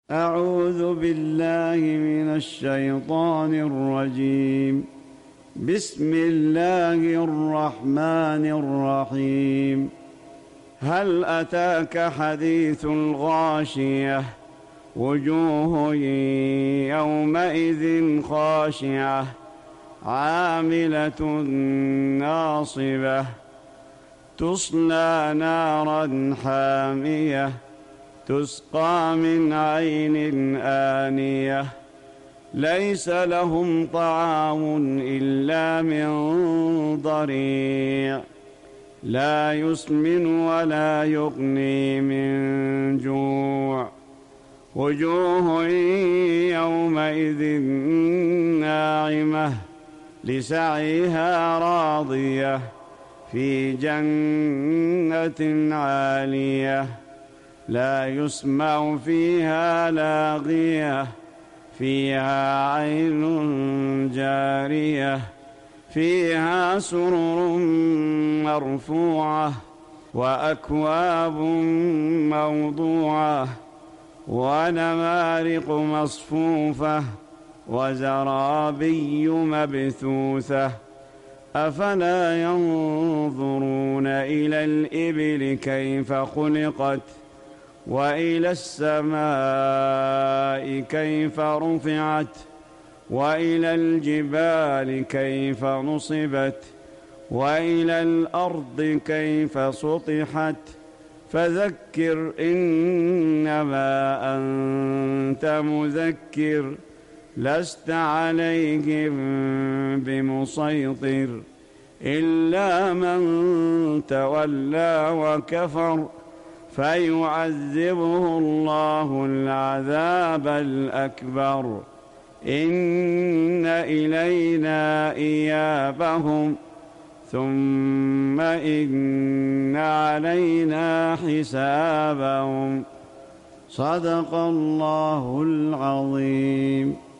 أعوذ بالله من الشيطان الرجيم. بسم الله الرحمن الرحيم. هل أتاك حديث الغاشية؟ وجوه يومئذ خاشعة عاملة ناصبة تصلى نارا حامية تسقى من عين آنية ليس لهم طعام إلا من ضريع لا يسمن ولا يغني من جوع. وجوه يومئذ ناعمة لسعيها راضية في جنة عالية لا يسمع فيها لاغية فيها عين جارية فيها سرر مرفوعة وأكواب موضوعة ونمارق مصفوفة وزرابي مبثوثة أفلا ينظرون إلى الإبل كيف خلقت وإلى السماء كيف رفعت وإلى الجبال كيف نصبت وإلى الأرض كيف سطحت فذكر إنما أنت مذكر لست عليهم بمسيطر إلا من تولى وكفر فيعذبه الله العذاب الأكبر إن إلينا إيابهم ثم إن علينا حسابهم. صدق الله العظيم.